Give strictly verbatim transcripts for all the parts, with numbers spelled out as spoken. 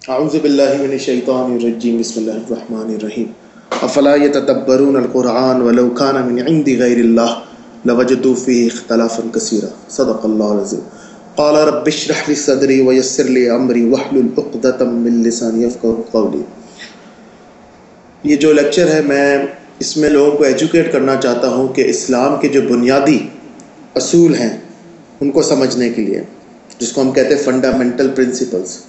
اعوذ باللہ من الشیطان الرجیم بسم اللہ الرحمن الرحیم افلا یتدبرون القرآن ولو کان من عند غیر اللہ لوجدوا فیہ اختلافا کثیرا صدق اللہ العظیم قال رب اشرح لی صدری ویسر لی امری واحلل عقدۃ من لسانی یفقهوا قولی۔ یہ جو لیکچر ہے میں اس میں لوگوں کو ایجوکیٹ کرنا چاہتا ہوں کہ اسلام کے جو بنیادی اصول ہیں ان کو سمجھنے کے لیے، جس کو ہم کہتے ہیں فنڈامنٹل پرنسپلز۔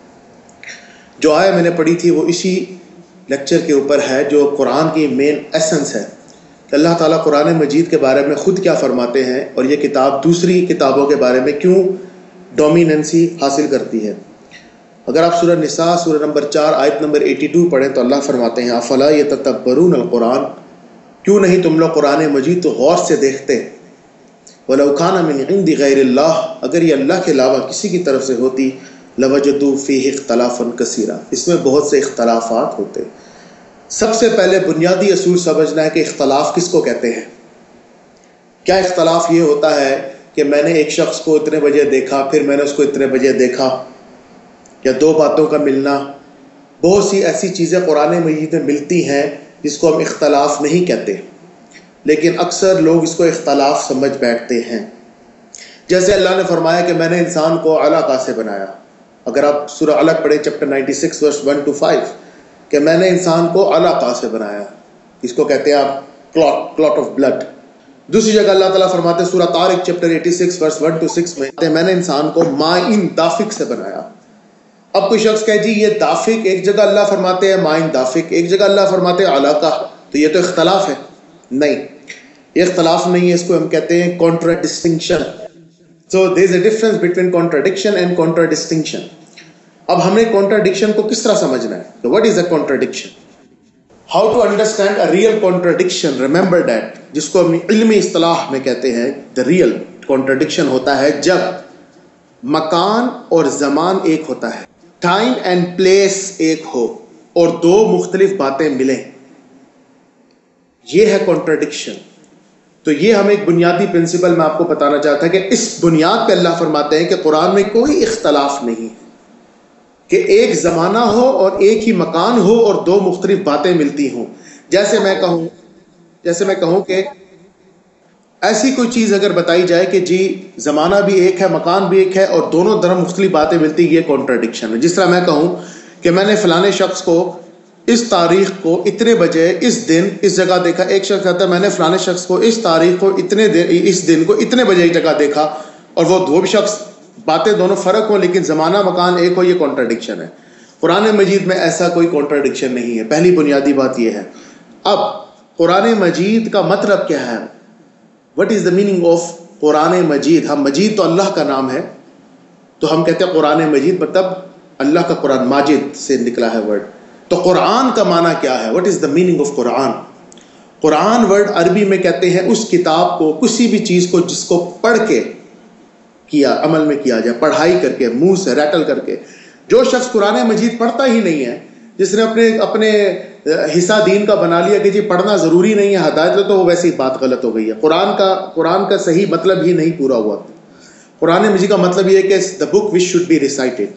جو آیت میں نے پڑھی تھی وہ اسی لیکچر کے اوپر ہے، جو قرآن کی مین ایسنس ہے کہ اللہ تعالیٰ قرآن مجید کے بارے میں خود کیا فرماتے ہیں اور یہ کتاب دوسری کتابوں کے بارے میں کیوں ڈومیننسی حاصل کرتی ہے۔ اگر آپ سورہ نساء سورہ نمبر چار آیت نمبر باسی پڑھیں تو اللہ فرماتے ہیں افلا یتدبرون القرآن، کیوں نہیں تم لوگ قرآن مجید تو غور سے دیکھتے، وَلَوْ كَانَ مِنْ عِنْدِ غَيْرِ اللَّهِ، اگر یہ اللہ کے علاوہ کسی کی طرف سے ہوتی، لَوَجَدُوا فِيهِ اخْتَلَافًا كَثِيرًا، اس میں بہت سے اختلافات ہوتے۔ سب سے پہلے بنیادی اصول سمجھنا ہے کہ اختلاف کس کو کہتے ہیں۔ کیا اختلاف یہ ہوتا ہے کہ میں نے ایک شخص کو اتنے بجے دیکھا، پھر میں نے اس کو اتنے بجے دیکھا، یا دو باتوں کا ملنا؟ بہت سی ایسی چیزیں قرآن مجید میں ملتی ہیں جس کو ہم اختلاف نہیں کہتے، لیکن اکثر لوگ اس کو اختلاف سمجھ بیٹھتے ہیں۔ جیسے اللہ نے فرمایا کہ میں نے انسان کو علقہ سے بنایا، اگر آپ سورہ علق پڑھیں chapter ninety six verse one two five, کہ میں نے انسان کو علقہ سے بنایا، اس کو کہتے ہیں آپ کلاٹ کلاٹ آف بلڈ۔ دوسری جگہ اللہ تعالیٰ فرماتے ہیں سورہ طارق chapter eighty six verse one two six میں میں نے انسان کو مائن دافق سے بنایا۔ اب کوئی شخص کہے جی یہ دافق، ایک جگہ اللہ فرماتے ہیں مائن دافق، ایک جگہ اللہ فرماتے ہیں علقہ، تو یہ تو اختلاف ہے۔ نہیں، یہ اختلاف نہیں ہے، اس کو ہم کہتے ہیں کانٹراڈسٹنکشن۔ So there is a difference between contradiction and contradistinction. اب ہمیں contradiction کو کس طرح سمجھنا ہے؟ So what is a contradiction? How to understand a real contradiction? Remember that. جس کو ہم علمی اصطلاح میں کہتے ہیں the real contradiction ہوتا ہے جب مکان اور زمان ایک ہوتا ہے، ٹائم اینڈ پلیس ایک ہو اور دو مختلف باتیں ملیں، یہ ہے contradiction۔ تو یہ ہم ایک بنیادی پرنسپل میں آپ کو بتانا چاہتا ہے کہ اس بنیاد پہ اللہ فرماتے ہیں کہ قرآن میں کوئی اختلاف نہیں کہ ایک زمانہ ہو اور ایک ہی مکان ہو اور دو مختلف باتیں ملتی ہوں۔ جیسے میں کہوں جیسے میں کہوں کہ ایسی کوئی چیز اگر بتائی جائے کہ جی زمانہ بھی ایک ہے، مکان بھی ایک ہے اور دونوں طرف مختلف باتیں ملتی، یہ کانٹراڈکشن ہے۔ جس طرح میں کہوں کہ میں نے فلانے شخص کو اس تاریخ کو اتنے بجے اس دن اس جگہ دیکھا، ایک شخص کہتا ہے میں نے فلانے شخص کو اس تاریخ کو اتنے دن اس دن کو اتنے بجے ایک جگہ دیکھا، اور وہ دو شخص باتیں دونوں فرق ہوں لیکن زمانہ مکان ایک ہو، یہ کانٹراڈکشن ہے۔ قرآن مجید میں ایسا کوئی کانٹراڈکشن نہیں ہے، پہلی بنیادی بات یہ ہے۔ اب قرآن مجید کا مطلب کیا ہے؟ What is the meaning of قرآن مجید؟ ہم مجید تو اللہ کا نام ہے، تو ہم کہتے ہیں قرآن مجید مطلب اللہ کا قرآن، ماجد سے نکلا ہے ورڈ۔ تو قرآن کا معنی کیا ہے؟ What is the meaning of قرآن؟ قرآن ورڈ عربی میں کہتے ہیں اس کتاب کو، کسی بھی چیز کو جس کو پڑھ کے کیا عمل میں کیا جائے، پڑھائی کر کے، منہ سے ریٹل کر کے۔ جو شخص قرآن مجید پڑھتا ہی نہیں ہے، جس نے اپنے اپنے حصہ دین کا بنا لیا کہ جی پڑھنا ضروری نہیں ہے، ہدایت ہے، تو وہ ویسی بات غلط ہو گئی ہے۔ قرآن کا قرآن کا صحیح مطلب ہی نہیں پورا ہوا۔ قرآن مجید کا مطلب یہ ہے کہ the book which should be recited۔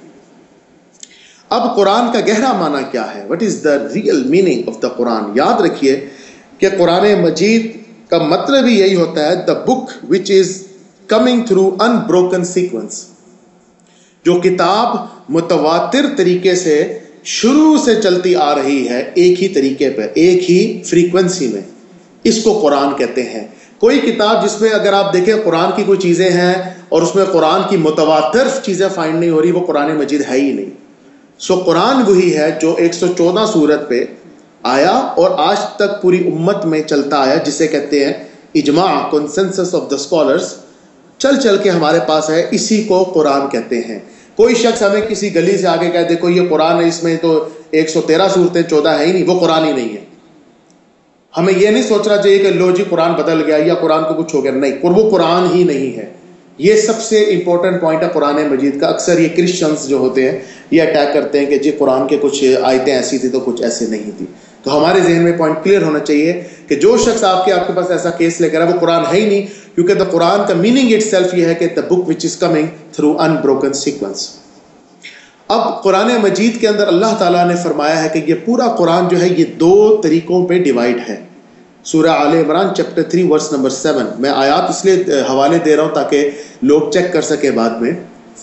اب قرآن کا گہرا معنی کیا ہے؟ What is the real meaning of the قرآن؟ یاد رکھیے کہ قرآن مجید کا مطلب ہی یہی ہوتا ہے the book which is coming through an unbroken sequence, جو کتاب متواتر طریقے سے شروع سے چلتی آ رہی ہے، ایک ہی طریقے پہ، ایک ہی فریکوینسی میں، اس کو قرآن کہتے ہیں۔ کوئی کتاب جس میں اگر آپ دیکھیں قرآن کی کوئی چیزیں ہیں اور اس میں قرآن کی متواتر چیزیں فائنڈ نہیں ہو رہی، وہ قرآن مجید ہے ہی نہیں۔ سو قرآن وہی ہے جو ایک سو چودہ سورت پہ آیا اور آج تک پوری امت میں چلتا آیا، جسے کہتے ہیں اجماع، کنسنسس آف دا اسکالرس، چل چل کے ہمارے پاس ہے، اسی کو قرآن کہتے ہیں۔ کوئی شخص ہمیں کسی گلی سے آگے کہہ دیکھو یہ قرآن ہے، اس میں تو ایک سو تیرہ صورتیں چودہ ہے ہی نہیں، وہ قرآن ہی نہیں ہے۔ ہمیں یہ نہیں سوچنا چاہیے کہ لو جی قرآن بدل گیا یا قرآن کو کچھ ہو گیا، نہیں، وہ قرآن ہی نہیں ہے۔ یہ سب سے امپورٹنٹ پوائنٹ ہے قرآن مجید کا۔ اکثر یہ کرسچنز جو ہوتے ہیں یہ اٹیک کرتے ہیں کہ جی قرآن کے کچھ آیتیں ایسی تھی تو کچھ ایسے نہیں تھی۔ تو ہمارے ذہن میں پوائنٹ کلیئر ہونا چاہیے کہ جو شخص آپ کے آپ کے پاس ایسا کیس لے کر ہے وہ قرآن ہے ہی نہیں، کیونکہ دا قرآن کا میننگ اٹ سیلف یہ ہے کہ the book which is coming through an unbroken sequence. اب قرآن مجید کے اندر اللہ تعالیٰ نے فرمایا ہے کہ یہ پورا قرآن جو ہے یہ دو طریقوں پہ ڈیوائڈ ہے. سورہ آل عمران chapter three verse number seven. میں آیات اس لیے حوالے دے رہا ہوں تاکہ لوگ چیک کر سکے بعد میں.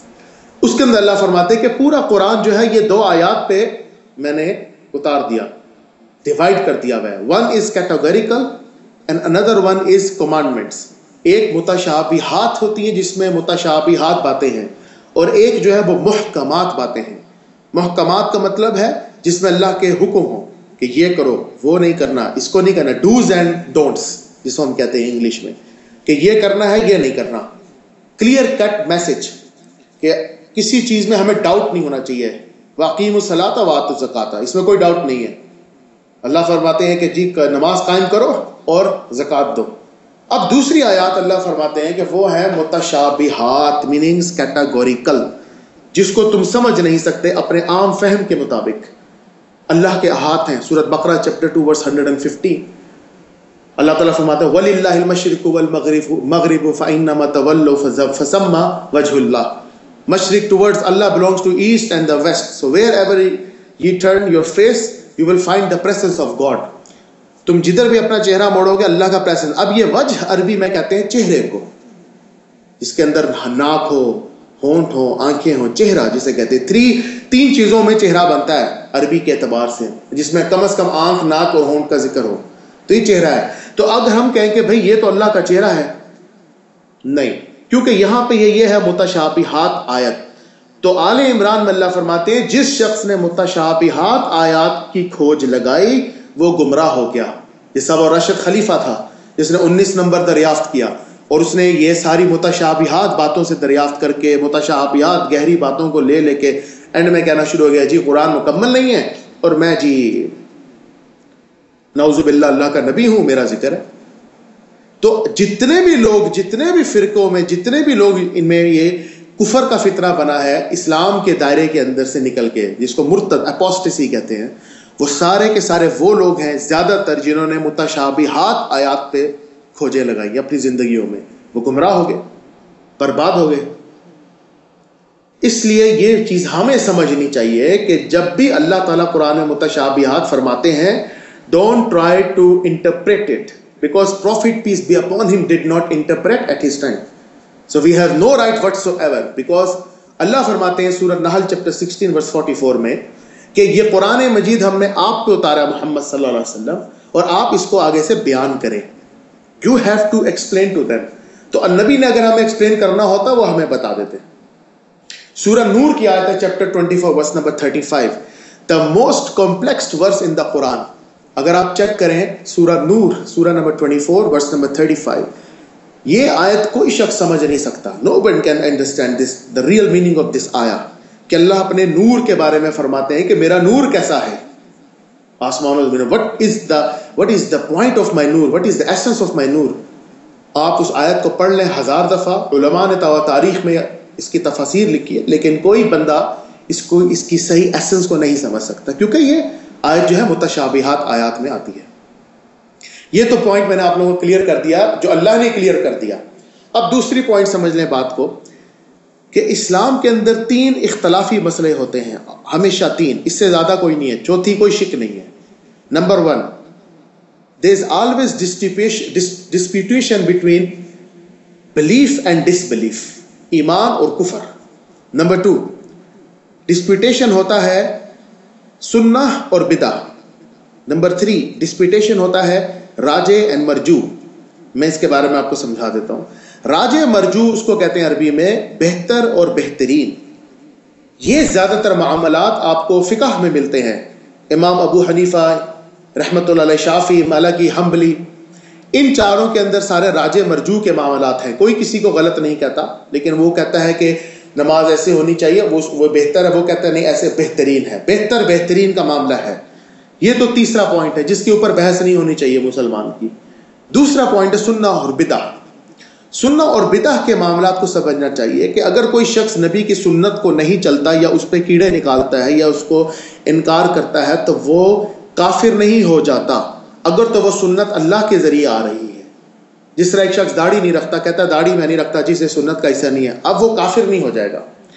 اس کے اندر اللہ فرماتے ہیں کہ پورا قرآن جو ہے یہ دو آیات پہ میں نے اتار دیا, ڈیوائڈ کر دیا ہوا ہے. One is categorical and other one is commandments. ایک متشابہات ہوتی ہیں جس میں متشابہات باتیں ہیں, اور ایک جو ہے وہ محکمات باتیں ہیں. محکمات کا مطلب ہے جس میں اللہ کے حکم ہوں کہ یہ کرو, وہ نہیں کرنا, اس کو نہیں کرنا, ڈوز اینڈ ڈونٹس جس کو ہم کہتے ہیں انگلش میں, کہ یہ کرنا ہے یہ نہیں کرنا. کلیئر کٹ میسج کہ کسی چیز میں ہمیں ڈاؤٹ نہیں ہونا چاہیے. واقیم الصلاۃ وآتوا الزکاۃ, اس میں کوئی ڈاؤٹ نہیں ہے. اللہ فرماتے ہیں کہ جی نماز قائم کرو اور زکوٰۃ دو. اب دوسری آیات اللہ فرماتے ہیں کہ وہ ہے متشابہات, میننگز کیٹاگوریکل, جس کو تم سمجھ نہیں سکتے اپنے عام فہم کے مطابق. اللہ کے احاط ہیں. سورۃ بقرہ chapter two verse one hundred fifty. اللہ تعالیٰ فرماتے ہیں وَلِلَّهِ الْمَشْرِقُ وَالْمَغْرِبُ مَغْرِبُ فَإِنَّمَا تَوَلَّوْا فَثَمَّ وَجْهُ اللَّهِ. Mashriq towards Allah belongs to east and the west. So wherever you turn your face, you will find the presence of God. تم جدھر بھی اپنا چہرہ موڑو گے اللہ کا پریسنس. اب یہ وجہ عربی میں کہتے ہیں چہرے کو, جس کے اندر ناک ہو, ہونٹ ہو, آنکھیں ہو, چہرہ جسے کہتے ہیں. تھری تین چیزوں میں چہرہ بنتا ہے عربی کے اعتبار سے, جس میں کم از کم آنکھ, ناک اور ہونٹ کا ذکر ہو, تو یہ چہرہ ہے. تو اگر ہم کہیں کہ بھئی یہ تو اللہ کا چہرہ ہے, نہیں, کیونکہ یہاں پہ یہ ہے متشابہات آیت. تو آل عمران میں اللہ فرماتے ہیں جس شخص نے متشابہات آیات کی کھوج لگائی وہ گمراہ ہو گیا. یہ سب اور رشد خلیفہ تھا جس نے انیس نمبر دریافت کیا, اور اس نے یہ ساری متشابہات باتوں سے دریافت کر کے متشابہات گہری باتوں کو لے لے کے اینڈ میں کہنا شروع ہو گیا جی قرآن مکمل نہیں ہے اور میں جی نعوذ باللہ اللہ کا نبی ہوں, میرا ذکر ہے. تو جتنے بھی لوگ, جتنے بھی فرقوں میں, جتنے بھی لوگ ان میں یہ کفر کا فطرہ بنا ہے اسلام کے دائرے کے اندر سے نکل کے, جس کو مرتد اپوسٹسی کہتے ہیں, وہ سارے کے سارے وہ لوگ ہیں زیادہ تر جنہوں نے متشابہات آیات پہ کھوجیں لگائی اپنی زندگیوں میں. وہ گمراہ ہو گئے, برباد ہو گئے. اس لیے یہ چیز ہمیں سمجھنی چاہیے کہ جب بھی اللہ تعالیٰ قرآن میں متشابہات فرماتے ہیں, don't try to interpret it, because Prophet peace be upon him did not interpret at his time. So we have no right whatsoever, because اللہ فرماتے ہیں سورہ نحل chapter sixteen verse forty four میں کہ یہ قرآن مجید ہم نے آپ پہ اتارا محمد صلی اللہ علیہ وسلم, اور آپ اس کو آگے سے بیان کریں. You have to explain to them. تو نبی نے اگر ہمیں ایکسپلین کرنا ہوتا وہ ہمیں بتا دیتے. سورہ نور کی آیت ہے chapter twenty four verse number thirty five, the most complex verse in the Quran. اگر آپ چیک کریں سورہ نور سورہ number twenty four verse number thirty five, یہ آیت کوئی شخص سمجھ نہیں سکتا. No one can understand this, the real meaning of this آیا, کہ اللہ اپنے نور کے بارے میں فرماتے ہیں کہ میرا نور کیسا ہے آسمانوں میں. What is the what is the point of my نور, what is the essence of my نور. آپ اس آیت کو پڑھ لیں ہزار دفعہ, علماء نے تاریخ میں اس کی تفاسیر لکھی ہے, لیکن کوئی بندہ اس کو اس کی صحیح ایسنس کو نہیں سمجھ سکتا, کیونکہ یہ آیت جو ہے متشابہات آیات میں آتی ہے. یہ تو پوائنٹ میں نے آپ لوگوں کو کلیئر کر دیا, جو اللہ نے کلیئر کر دیا. اب دوسری پوائنٹ سمجھ لیں بات کو, کہ اسلام کے اندر تین اختلافی مسئلے ہوتے ہیں, ہمیشہ تین, اس سے زیادہ کوئی نہیں ہے, چوتھی کوئی شک نہیں ہے. Number one, there is always disputation between belief and disbelief, ایمان اور کفر. نمبر ٹو, ڈسپیوٹیشن ہوتا ہے سنہ اور بدعہ. نمبر تھری, ڈسپیوٹیشن ہوتا ہے راجع اینڈ مرجو. میں اس کے بارے میں آپ کو سمجھا دیتا ہوں. راجع مرجو اس کو کہتے ہیں عربی میں بہتر اور بہترین. یہ زیادہ تر معاملات آپ کو فقہ میں ملتے ہیں. امام ابو حنیفہ رحمۃ اللہ علیہ, شافعی, مالکی, حنبلی, ان چاروں کے اندر سارے راجع مرجو کے معاملات ہیں. کوئی کسی کو غلط نہیں کہتا, لیکن وہ کہتا ہے کہ نماز ایسے ہونی چاہیے, وہ وہ بہتر ہے, وہ کہتا ہے نہیں ایسے بہترین ہے. بہتر بہترین کا معاملہ ہے. یہ تو تیسرا پوائنٹ ہے جس کے اوپر بحث نہیں ہونی چاہیے مسلمان کی. دوسرا پوائنٹ ہے سنہ اور بدعہ. سنہ اور بدعہ کے معاملات کو سمجھنا چاہیے کہ اگر کوئی شخص نبی کی سنت کو نہیں چلتا, یا اس پہ کیڑے نکالتا ہے, یا اس کو انکار کرتا ہے, تو وہ کافر نہیں ہو جاتا اگر تو وہ سنت اللہ کے ذریعے آ رہی ہے. جس طرح ایک شخص داڑھی نہیں رکھتا, کہتا ہے داڑھی میں نہیں رکھتا, جسے سنت کا حصہ نہیں ہے, اب وہ کافر نہیں ہو جائے گا.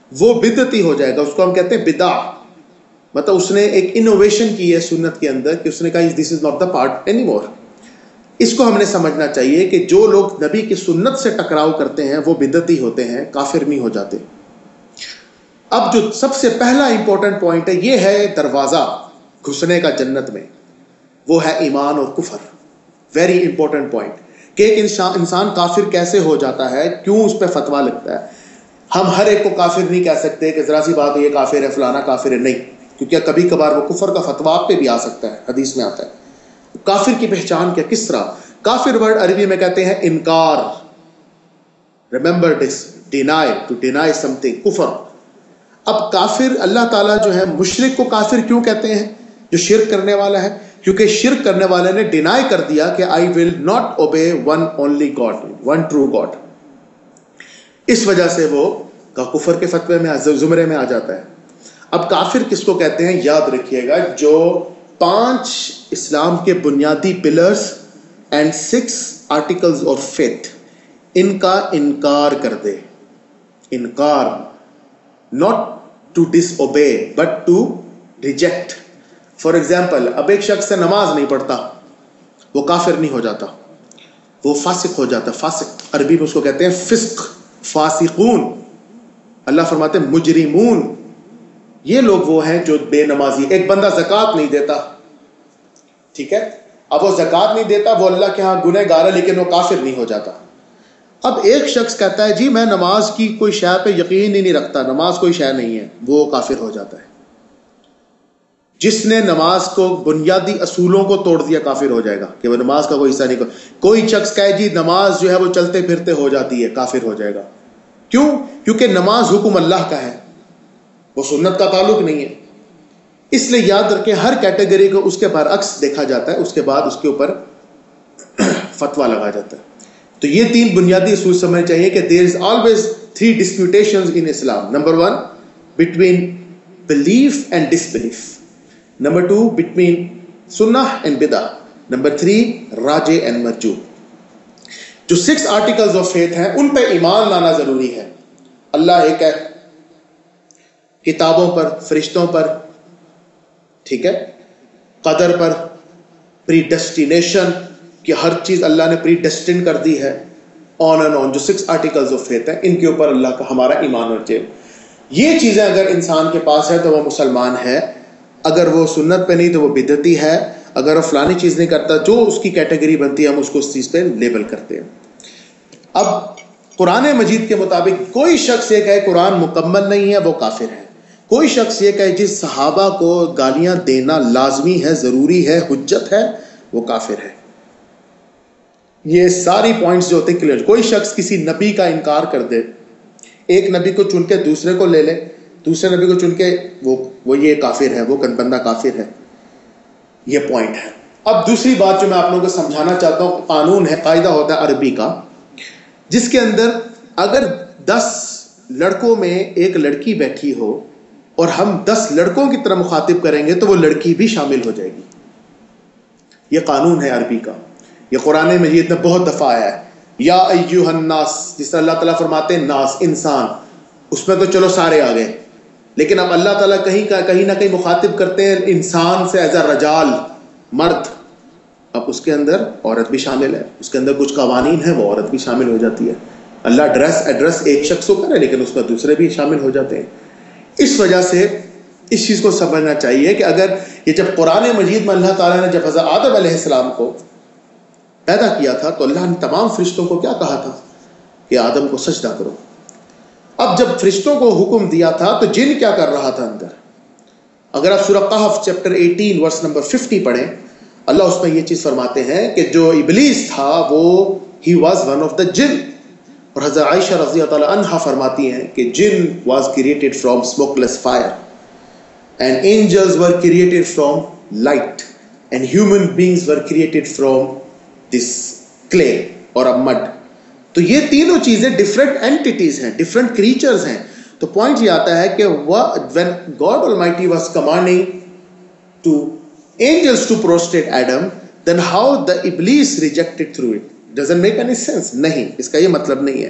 وہ بدعتی ہو جائے گا. اس کو ہم کہتے ہیں بدع. مطلب اس نے ایک انوویشن کی ہے سنت کے اندر کہ اس نے کہا this is not the part any more. اس کو ہم نے سمجھنا چاہیے کہ جو لوگ نبی کی سنت سے ٹکراؤ کرتے ہیں وہ بدعتی ہوتے ہیں, کافر نہیں ہو جاتے. اب جو سب سے پہلا امپورٹنٹ پوائنٹ ہے, یہ ہے دروازہ گھسنے کا جنت میں, وہ ہے ایمان اور کفر. ویری امپورٹنٹ پوائنٹ کہ ایک انسان انسان کافر کیسے ہو جاتا ہے, کیوں اس پہ فتویٰ لگتا ہے. ہم ہر ایک کو کافر نہیں کہہ سکتے کہ ذرا سی بات ہے یہ کافر ہے فلانا کافر ہے, نہیں, کیونکہ کبھی کبھار وہ کفر کا فتویٰ آپ پہ بھی آ سکتا ہے. حدیث میں آتا ہے کافر کی پہچان کیا, کس طرح. کافر ورڈ عربی میں کہتے ہیں انکار. Remember this, deny, to deny something, کفر. اب کافر اللہ تعالیٰ جو ہے مشرک کو کافر کیوں کہتے ہیں, جو شرک کرنے والا ہے, کیونکہ شرک کرنے والے نے ڈینائی کر دیا کہ I will not obey one only God, one true God. اس وجہ سے وہ کفر کے فتوے میں زمرے میں آ جاتا ہے. اب کافر کس کو کہتے ہیں, یاد رکھیے گا, جو پانچ اسلام کے بنیادی pillars and six articles of faith ان کا انکار کر دے. انکار, not to disobey but to reject. For example, اب ایک شخص سے نماز نہیں پڑھتا, وہ کافر نہیں ہو جاتا, وہ فاسق ہو جاتا. فاسق عربی میں اس کو کہتے ہیں فسق, فاسقون. اللہ فرماتے ہیں مجرمون, یہ لوگ وہ ہیں جو بے نمازی. ایک بندہ زکوٰۃ نہیں دیتا, ٹھیک ہے, اب وہ زکوٰۃ نہیں دیتا, وہ اللہ کے ہاں گنہ گار ہے, لیکن وہ کافر نہیں ہو جاتا. اب ایک شخص کہتا ہے جی میں نماز کی کوئی شے پہ یقین ہی نہیں رکھتا, نماز کوئی شے نہیں ہے, وہ کافر ہو جاتا ہے. جس نے نماز کو بنیادی اصولوں کو توڑ دیا کافر ہو جائے گا کہ وہ نماز کا کوئی حصہ نہیں. کوئی شخص کہے جی نماز جو ہے وہ چلتے پھرتے ہو جاتی ہے, کافر ہو جائے گا. کیوں؟ کیونکہ نماز حکم اللہ کا ہے, وہ سنت کا تعلق نہیں ہے. اس لیے یاد رکھیں ہر کیٹیگری کو اس کے برعکس دیکھا جاتا ہے, اس کے بعد اس کے اوپر فتویٰ لگا جاتا ہے. تو یہ تین بنیادی اصول سمجھنے چاہیے کہ there is always three disputations in Islam. Number one, between belief and disbelief. Number two, between sunnah and bid'ah. Number three, راجع and مرجوح. جو سکس آرٹیکلز آف فیتھ ہیں ان پہ ایمان لانا ضروری ہے. اللہ ایک ہے, کتابوں پر, فرشتوں پر, ٹھیک ہے, قدر پر, پری ڈیسٹینیشن کہ ہر چیز اللہ نے پری ڈیسٹن کر دی ہے, آن اینڈ آن. جو سکس آرٹیکلز آف فیتھ ہیں ان کے اوپر اللہ کا ہمارا ایمان ہونا چاہیے. یہ چیزیں اگر انسان کے پاس ہے تو وہ مسلمان ہے, اگر وہ سنت پہ نہیں تو وہ بدعتی ہے, اگر وہ فلانی چیز نہیں کرتا, جو اس کی کیٹیگری بنتی ہے ہم اس کو اس چیز پہ لیبل کرتے ہیں. اب قرآن مجید کے مطابق کوئی شخص یہ کہے قرآن مکمل نہیں ہے, وہ کافر ہے. کوئی شخص یہ کہے جس صحابہ کو گالیاں دینا لازمی ہے, ضروری ہے, حجت ہے, وہ کافر ہے. یہ ساری پوائنٹس جو ہوتے ہیں کلیئر. کوئی شخص کسی نبی کا انکار کر دے, ایک نبی کو چن کے دوسرے کو لے لے, دوسرے نبی کو چن کے وہ وہ یہ کافر ہے, وہ بندہ کافر ہے. یہ پوائنٹ ہے. اب دوسری بات جو میں آپ لوگوں کو سمجھانا چاہتا ہوں, قانون ہے, قاعدہ ہوتا ہے عربی کا, جس کے اندر اگر دس لڑکوں میں ایک لڑکی بیٹھی ہو اور ہم دس لڑکوں کی طرح مخاطب کریں گے تو وہ لڑکی بھی شامل ہو جائے گی. یہ قانون ہے عربی کا. یہ قرآن مجید میں بہت دفعہ آیا ہے. یا ایھا الناس, جس طرح اللہ تعالیٰ فرماتے ہیں ناس, انسان, اس میں تو چلو سارے آ گئے, لیکن اب اللہ تعالیٰ کہیں کا کہیں نہ کہیں مخاطب کرتے ہیں انسان سے ایز اے رجال, مرد. اب اس کے اندر عورت بھی شامل ہے, اس کے اندر کچھ قوانین ہیں, وہ عورت بھی شامل ہو جاتی ہے. اللہ ایڈریس ایڈریس ایک شخص کو کرے لیکن اس میں دوسرے بھی شامل ہو جاتے ہیں. اس وجہ سے اس چیز کو سمجھنا چاہیے کہ اگر یہ جب قرآن مجید میں اللہ تعالیٰ نے جب حضرت آدم علیہ السلام کو پیدا کیا تھا تو اللہ نے تمام فرشتوں کو کیا کہا تھا کہ آدم کو سجدہ کرو. اب جب فرشتوں کو حکم دیا تھا تو جن کیا کر رہا تھا اندر؟ اگر آپ سورہ قحف چیپٹر اٹھارہ ورس نمبر پچاس پڑھیں, اللہ اس میں یہ چیز فرماتے ہیں کہ جو ابلیس تھا وہ ہی was one of the jinn. اور حضرت عائشہ رضی اللہ تعالیٰ عنہا فرماتی ہیں کہ jinn was created from smokeless fire and angels were created from light and human beings were created from this clay or a mid. تو یہ تینوں چیزیں ڈفرنٹ اینٹیٹیز ہیں, ڈفرنٹ کریچرز ہیں. تو پوائنٹ یہ آتا ہے کہ when God Almighty was commanding to angels to prostrate Adam, then how the Iblis rejected through it? Doesn't make any sense. نہیں, اس کا یہ مطلب نہیں ہے.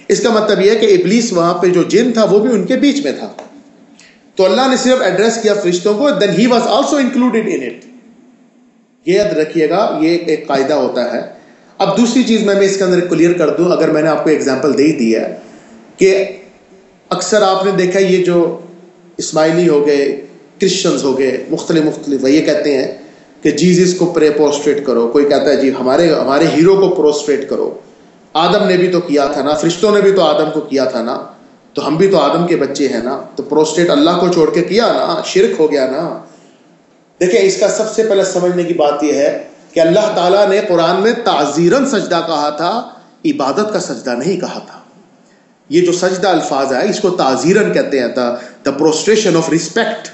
اس کا مطلب یہ ہے کہ ابلیس وہاں پہ جو جن تھا وہ بھی ان کے بیچ میں تھا. تو اللہ نے صرف ایڈریس کیا فرشتوں کو, then he was also included in it. یہ یاد رکھیے گا, یہ ایک قاعدہ ہوتا ہے. اب دوسری چیز میں میں اس کے اندر کلیئر کر دوں, اگر میں نے آپ کو ایگزامپل دے ہی دی ہے کہ اکثر آپ نے دیکھا یہ جو اسماعیلی ہو گئے, کرسچنز ہو گئے, مختلف مختلف یہ کہتے ہیں کہ جیزس کو پرے پروسٹریٹ کرو, کوئی کہتا ہے جی ہمارے ہمارے ہیرو کو پروسٹریٹ کرو. آدم نے بھی تو کیا تھا نا, فرشتوں نے بھی تو آدم کو کیا تھا نا, تو ہم بھی تو آدم کے بچے ہیں نا, تو پروسٹریٹ اللہ کو چھوڑ کے کیا نا, شرک ہو گیا نا. دیکھیں اس کا سب سے پہلے سمجھنے کی بات یہ ہے کہ اللہ تعالیٰ نے قرآن میں تعزیراً سجدہ کہا تھا, عبادت کا سجدہ نہیں کہا تھا. یہ جو سجدہ الفاظ ہے اس کو تعزیراً کہتے ہیں, the prostration of respect,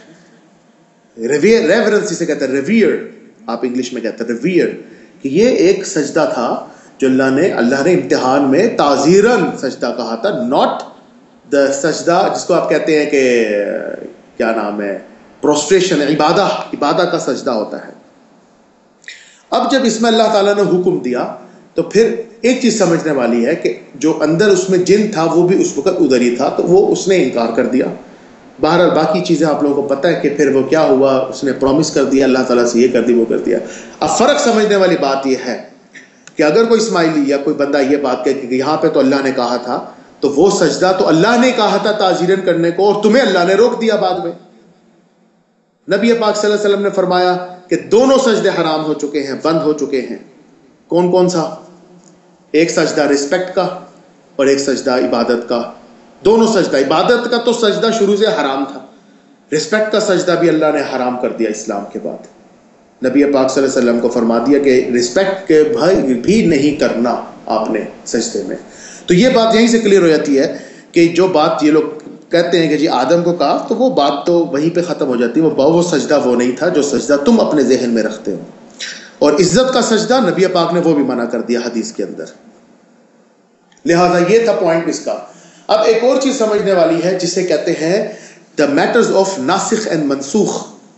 reverence اسے کہتے ہیں, ریویئر آپ انگلش میں کہتے ہیں ریویئر, کہ یہ ایک سجدہ تھا جو اللہ نے اللہ نے امتحان میں تعزیراً سجدہ کہا تھا, ناٹ دا سجدہ جس کو آپ کہتے ہیں کہ کیا نام ہے پروسٹریشن, عبادہ عبادہ کا سجدہ ہوتا ہے. اب جب اس میں اللہ تعالیٰ نے حکم دیا تو پھر ایک چیز سمجھنے والی ہے کہ جو اندر اس میں جن تھا وہ بھی اس وقت ادھر ہی تھا, تو وہ اس نے انکار کر دیا. بہرحال باقی چیزیں آپ لوگوں کو پتہ ہے کہ پھر وہ کیا ہوا, اس نے پرومس کر دیا اللہ تعالیٰ سے, یہ کر دی وہ کر دیا. اب فرق سمجھنے والی بات یہ ہے کہ اگر کوئی اسماعیلی یا کوئی بندہ یہ بات کہے کہ یہاں پہ تو اللہ نے کہا تھا, تو وہ سجدہ تو اللہ نے کہا تھا تعزیراً کرنے کو, اور تمہیں اللہ نے روک دیا بعد میں. نبی پاک صلی اللہ علیہ وسلم نے فرمایا کہ دونوں سجدے حرام ہو چکے ہیں, بند ہو چکے ہیں. کون کون سا؟ ایک سجدہ ریسپیکٹ کا اور ایک سجدہ عبادت کا. دونوں سجدہ, عبادت کا تو سجدہ شروع سے حرام تھا, ریسپیکٹ کا سجدہ بھی اللہ نے حرام کر دیا اسلام کے بعد. نبی پاک صلی اللہ علیہ وسلم کو فرما دیا کہ ریسپیکٹ کے بھائی بھی نہیں کرنا آپ نے سجدے میں. تو یہ بات یہیں سے کلیئر ہو جاتی ہے کہ جو بات یہ لوگ کہتے ہیں کہ جی آدم کو کہا, تو وہ بات تو وہیں پہ ختم ہو جاتی ہے. وہ وہ سجدہ وہ نہیں تھا جو سجدہ تم اپنے ذہن میں رکھتے ہو. اور عزت کا سجدہ نبی پاک نے وہ بھی منع کر دیا حدیث کے اندر. لہذا یہ تھا پوائنٹ اس کا. اب ایک اور چیز سمجھنے والی ہے جسے کہتے ہیں دا میٹرز آف ناسخ اینڈ منسوخ.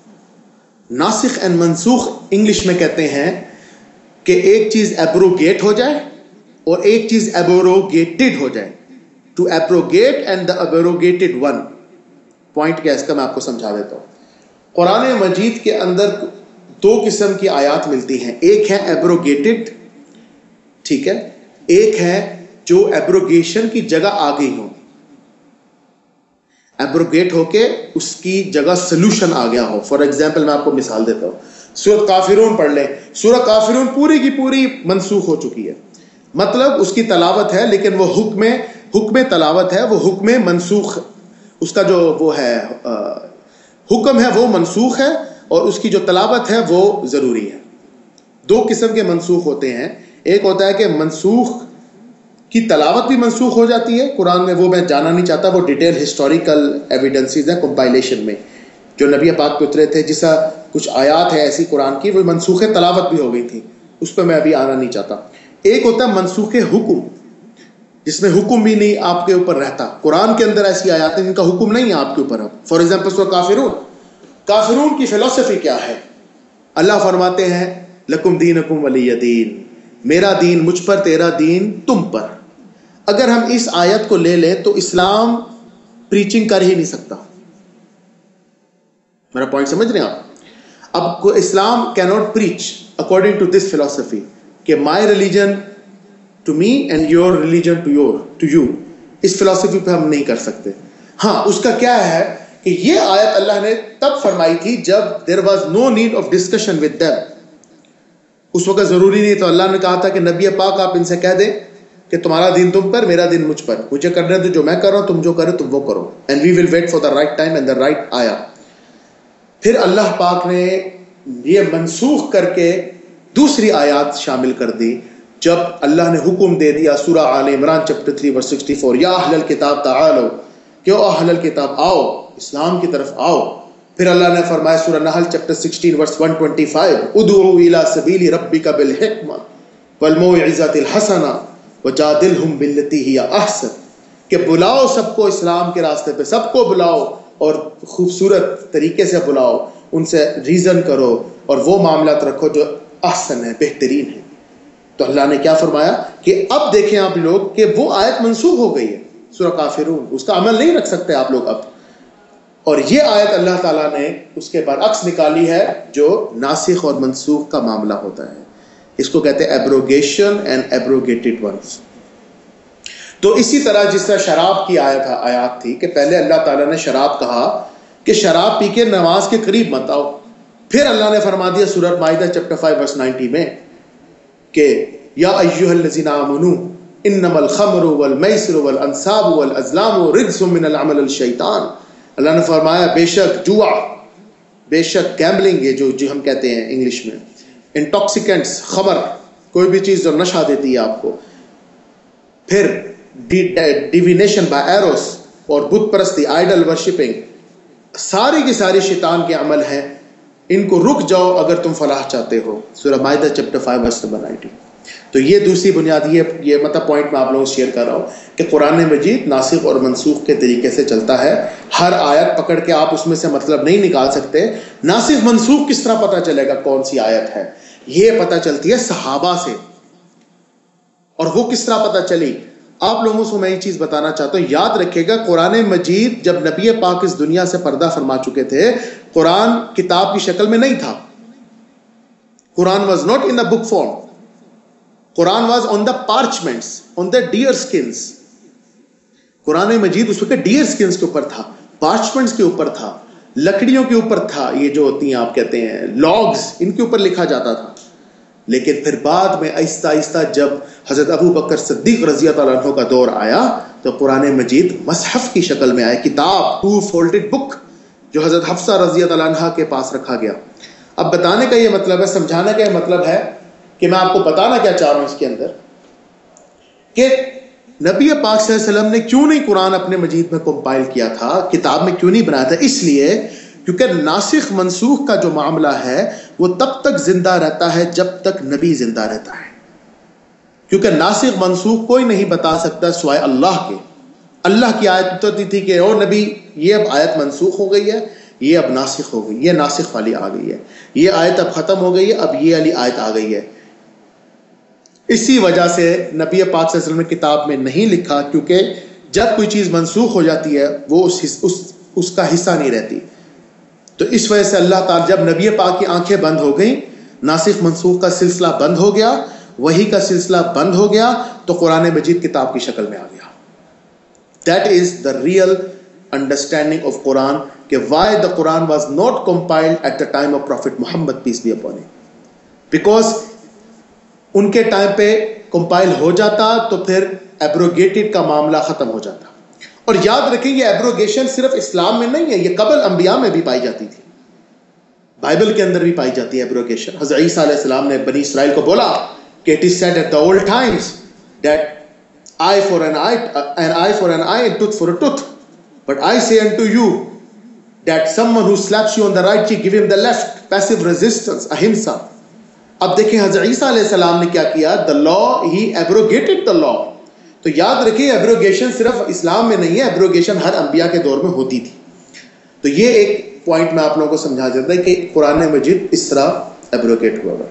ناسخ اینڈ منسوخ انگلش میں کہتے ہیں کہ ایک چیز ایبروگیٹ ہو جائے اور ایک چیز ایبروگیٹڈ ہو جائے. To abrogate and the abrogated one. Point کیا اس کا میں آپ کو سمجھا دیتا ہوں. قرآن مجید کے اندر دو قسم کی آیات ملتی ہیں, ایک ہے ایبروگیٹڈ, ٹھیک ہے, ایک ہے جو ایبروگیشن کی جگہ آ گئی ہو, ایبروگیٹ ہو کے اس کی جگہ سلوشن آ گیا ہو. فار ایگزامپل میں آپ کو مثال دیتا ہوں, سورۃ کافرون پڑھ لیں. سورۃ کافرون پوری کی پوری منسوخ ہو چکی ہے, مطلب اس کی تلاوت ہے لیکن وہ حکم حکم تلاوت ہے, وہ حکم منسوخ, اس کا جو وہ ہے حکم ہے وہ منسوخ ہے, اور اس کی جو تلاوت ہے وہ ضروری ہے. دو قسم کے منسوخ ہوتے ہیں. ایک ہوتا ہے کہ منسوخ کی تلاوت بھی منسوخ ہو جاتی ہے قرآن میں, وہ میں جانا نہیں چاہتا, وہ ڈیٹیل ہسٹوریکل ایویڈنسز ہیں کمپائلیشن میں جو نبی پاک پہ اترے تھے, جیسا کچھ آیات ہے ایسی قرآن کی وہ منسوخ تلاوت بھی ہو گئی تھی, اس پہ میں ابھی آنا نہیں چاہتا. ایک ہوتا ہے منسوخ حکم, جس میں حکم بھی نہیں آپ کے اوپر رہتا. قرآن کے اندر ایسی آیات ہیں جن کا حکم نہیں ہے آپ کے اوپر. فار ایگزامپل سورۃ کافرون, کافرون کی فلسفی کیا ہے؟ اللہ فرماتے ہیں لکم دینکم ولی دین, میرا دین مجھ پر, تیرا دین تم پر. اگر ہم اس آیت کو لے لیں تو اسلام پریچنگ کر ہی نہیں سکتا. میرا پوائنٹ سمجھ رہے ہیں آپ؟ اب اسلام کی not preach according to this فلسفی کہ my religion to me and your religion to your to you. اس فلسفی پہ ہم نہیں کر سکتے. ہاں اس کا کیا ہے کہ یہ آیت اللہ نے تب فرمائی تھی جب there was no need of discussion with them. اس وقت ضروری نہیں تو اللہ نے کہا تھا کہ نبی پاک آپ ان سے کہہ دیں کہ تمہارا دین تم پر, میرا دین مجھ پر, مجھے کرنے دو جو میں کر رہا ہوں, تم جو کرے تم وہ کرو, and we will wait for the right time and the right آیا. پھر اللہ پاک نے یہ منسوخ کر کے دوسری آیات شامل کر دی جب اللہ نے حکم دے دیا سورہ آل عمران chapter three verse sixty four, یا اہل الکتاب تعالو, کہ او اہل الکتاب آؤ, اسلام کی طرف آؤ. پھر اللہ نے فرمایا سورہ نحل chapter sixteen verse one twenty five, ادعوا الی سبیل ربک بالحکمہ والموعظۃ الحسنہ وجادلہم باللتی ہی احسن, کہ بلاؤ سب کو اسلام کے راستے پہ, سب کو بلاؤ اور خوبصورت طریقے سے بلاؤ, ان سے ریزن کرو اور وہ معاملات رکھو جو احسن ہے, بہترین ہے. تو اللہ نے کیا فرمایا کہ اب دیکھیں آپ لوگ کہ وہ آیت منسوخ ہو گئی ہے، سورہ کافرون، اس کا عمل نہیں رکھ سکتے آپ لوگ اب، اور یہ آیت اللہ تعالیٰ نے اس کے برعکس نکالی ہے جو ناسخ اور منسوخ کا معاملہ ہوتا ہے، اس کو کہتے ہیں ایبروگیشن اینڈ ایبروگیٹڈ ونس۔ تو اسی طرح جس طرح شراب کی آیت آیات تھی کہ پہلے اللہ تعالیٰ نے شراب کہا کہ شراب پی کے نماز کے قریب مت آؤ، پھر اللہ نے فرما دیا سورۃ مائدہ چیپٹر فائیو ورس نائنٹی میں کہ یا ایھا الذین آمنوا انما الخمر والمیسر والانصاب والازلام رجس من العمل الشیطان۔ اللہ نے فرمایا بے شک جوا، بے شک گیمبلنگ، یہ جو جو ہم کہتے ہیں انگلش میں انٹاکسیکینٹس، خمر، کوئی بھی چیز جو نشہ دیتی ہے آپ کو، پھر ڈیوینیشن بائی ایروس اور بت پرستی، آئیڈل ورشپنگ، ساری کی ساری شیطان کے عمل ہیں، ان کو رک جاؤ اگر تم فلاح چاہتے ہو، سورہ مائدہ chapter five verse number ninety. تو یہ دوسری بنیادی یہ یہ مطلب پوائنٹ میں آپ لوگوں سے شیئر کر رہا ہوں کہ قرآن مجید ناسخ اور منسوخ کے طریقے سے چلتا ہے، ہر آیت پکڑ کے آپ اس میں سے مطلب نہیں نکال سکتے۔ ناسخ منسوخ کس طرح پتہ چلے گا کون سی آیت ہے؟ یہ پتہ چلتی ہے صحابہ سے، اور وہ کس طرح پتہ چلی؟ آپ لوگوں سے میں یہ چیز بتانا چاہتا ہوں، یاد رکھے گا قرآن مجید جب نبی پاک اس دنیا سے پردہ فرما چکے تھے، قرآن کتاب کی شکل میں نہیں تھا، قرآن was not in the book form, قرآن was on the parchments, on the deer skins. قرآن مجید اس وقت ڈیئر سکنس کے اوپر تھا، پارچمنٹس کے اوپر تھا، لکڑیوں کے اوپر تھا، یہ جو ہوتی ہیں آپ کہتے ہیں لاگز، ان کے اوپر لکھا جاتا تھا۔ لیکن پھر بعد میں آہستہ آہستہ جب حضرت ابو بکر صدیق رضی اللہ عنہ کا دور آیا تو قرآن مجید مصحف کی شکل میں آئے، کتاب، ٹو فولڈڈ بک، جو حضرت حفصہ رضی اللہ عنہ کے پاس رکھا گیا۔ اب بتانے کا یہ مطلب ہے، سمجھانے کا یہ مطلب ہے کہ میں آپ کو بتانا کیا چاہ رہا ہوں اس کے اندر کہ نبی پاک صلی اللہ علیہ وسلم نے کیوں نہیں قرآن اپنے مجید میں کمپائل کیا تھا، کتاب میں کیوں نہیں بنایا تھا؟ اس لیے کیونکہ ناسخ منسوخ کا جو معاملہ ہے وہ تب تک زندہ رہتا ہے جب تک نبی زندہ رہتا ہے، کیونکہ ناسخ منسوخ کوئی نہیں بتا سکتا سوائے اللہ کے۔ اللہ کی آیت اترتی تھی کہ او نبی یہ اب آیت منسوخ ہو گئی ہے، یہ اب ناسخ ہو گئی، یہ ناسخ والی آ گئی ہے، یہ آیت اب ختم ہو گئی ہے، اب یہ والی آیت آ گئی ہے۔ اسی وجہ سے نبی پاک صلی اللہ علیہ وسلم نے کتاب میں نہیں لکھا، کیونکہ جب کوئی چیز منسوخ ہو جاتی ہے وہ اس, اس, اس کا حصہ نہیں رہتی۔ تو اس وجہ سے اللہ تعالیٰ جب نبی پاک کی آنکھیں بند ہو گئیں، ناسخ منسوخ کا سلسلہ بند ہو گیا، وحی کا سلسلہ بند ہو گیا، تو قرآن مجید کتاب کی شکل میں آ گیا۔ That is the real understanding of Quran کہ why the Quran was not compiled at the time of Prophet Muhammad peace be upon him, because ان کے ٹائم پہ کمپائل ہو جاتا تو پھر ایبروگیٹڈ کا معاملہ ختم ہو جاتا۔ اور یاد رکھیں یہ ایبروگیشن صرف اسلام میں نہیں ہے، یہ قبل انبیاء میں بھی پائی جاتی تھی، بائبل کے اندر بھی پائی جاتی ہے ایبروگیشن۔ حضرت عیسیٰ علیہ السلام نے بنی اسرائیل کو بولا کہ it is said at the old times that eye for an eye, an eye for an eye and tooth for a tooth, but I say unto you that someone who slaps you on the right cheek, give him the left, passive resistance, ahimsa۔ اب دیکھیں حضرت عیسیٰ علیہ السلام نے کیا کیا، the law, he abrogated the law۔ تو یاد رکھیں ایبروگیشن صرف اسلام میں نہیں ہے، ایبروگیشن ہر انبیاء کے دور میں ہوتی تھی۔ تو یہ ایک پوائنٹ میں آپ لوگوں کو سمجھا دیتا ہے کہ قرآن مجید اس طرح ایبروگیٹ ہوا ہے۔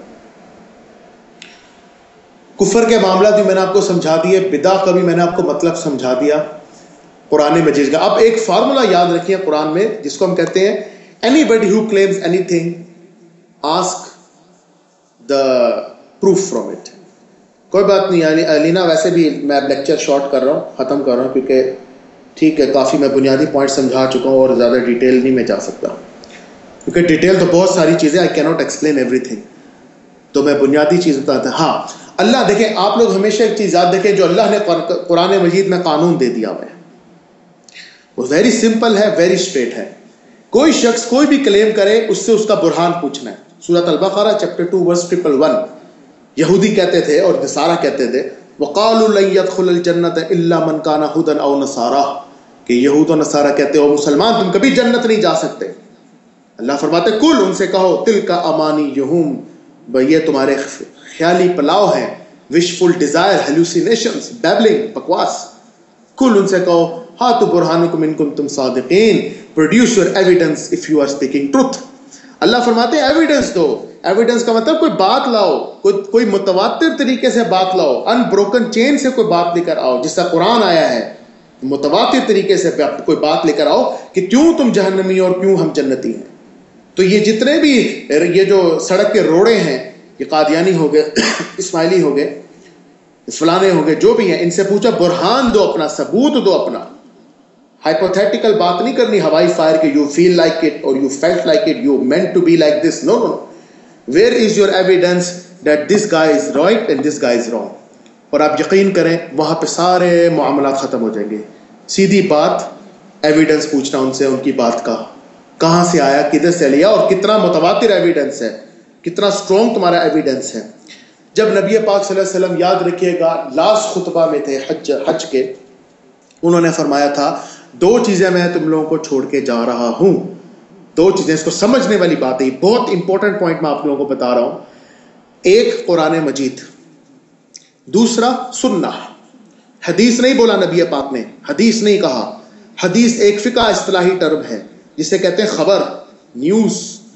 کفر کے معاملات بھی میں نے آپ کو سمجھا دیے، بدع کا بھی میں نے آپ کو مطلب سمجھا دیا قرآن مجید کا۔ اب ایک فارمولا یاد رکھیے قرآن میں جس کو ہم کہتے ہیں anybody who claims anything ask the proof from it۔ کوئی بات نہیں یعنی علینا، ویسے بھی میں لیکچر شارٹ کر رہا ہوں، ختم کر رہا ہوں، کیونکہ ٹھیک ہے کافی میں بنیادی پوائنٹ سمجھا چکا ہوں اور زیادہ ڈیٹیل نہیں میں جا سکتا، کیونکہ ڈیٹیل تو بہت ساری چیزیں آئی کی ناٹ ایکسپلین ایوری تھنگ، تو میں بنیادی چیز بتاتا ہوں۔ ہاں اللہ دیکھیں، آپ لوگ ہمیشہ ایک چیز یاد رکھیں، جو اللہ نے قرآن مجید میں قانون دے دیا ہوا ہے وہ ویری سمپل ہے، ویری اسٹریٹ ہے۔ کوئی شخص کوئی بھی کلیم کرے اس سے اس کا برہان پوچھنا ہے۔ سورۃ البقرہ chapter two verse triple one, یہودی کہتے تھے اور نصارہ کہتے تھے وَقَالُوا لَن يَدْخُلَ الْجَنَّةَ إِلَّا مَنْ كَانَ هُودًا أَوْ نَصَارَىٰ، کہ یہود و نصارہ کہتے ہو مسلمان تم کبھی جنت نہیں جا سکتے۔ اللہ فرماتے کل ان سے کہو تِلْكَ أَمَانِيُّهُمْ، یہ تمہارے خیالی پلاؤ ہیں، wishful desire, hallucinations, babbling، بکواس۔ کل ان سے کہو ہاتوا برہانکم ان کنتم صادقین، produce your evidence if you are speaking truth۔ اللہ فرماتے ہیں ایویڈنس دو ایویڈنس کا مطلب کوئی بات لاؤ, کوئی کوئی متواتر طریقے سے بات لاؤ, انبروکن چین سے کوئی بات لے کر آؤ, جس طرح قرآن آیا ہے متواتر طریقے سے کوئی بات لے کر آؤ کہ کیوں تم جہنمی اور کیوں ہم جنتی ہیں. تو یہ جتنے بھی یہ جو سڑک کے روڑے ہیں, یہ قادیانی ہو گئے, اسماعیلی ہو گئے, فلانے ہو گئے, جو بھی ہیں, ان سے پوچھا برہان دو اپنا, ثبوت دو اپنا. ہائپوتھیٹیکل بات نہیں کرنی ہوائی فائر کہ you feel like it or you felt like it, you meant to be like this. No no, where is your evidence that this guy is right and this guy is wrong. اور آپ یقین کریں وہاں پہ سارے معاملات ختم ہو جائیں گے. سیدھی بات, ایویڈنس پوچھنا ان سے, ان کی بات کا کہاں سے آیا, کدھر سے لیا, اور کتنا متواتر ایویڈنس ہے, کتنا اسٹرانگ تمہارا ایویڈنس ہے. جب نبی پاک صلی اللہ علیہ وسلم, یاد رکھیے گا, لاسٹ خطبہ میں تھے حج حج کے, انہوں نے فرمایا تھا دو چیزیں میں تم لوگوں کو چھوڑ کے جا رہا ہوں. دو چیزیں, اس کو سمجھنے والی بات ہے, بہت امپورٹنٹ پوائنٹ میں آپ لوگوں کو بتا رہا ہوں. ایک قرآن مجید, دوسرا سنہ. حدیث نہیں بولا نبی پاک نے, حدیث نہیں کہا. حدیث ایک فقہ اصطلاحی ٹرم ہے جسے کہتے ہیں خبر, نیوز.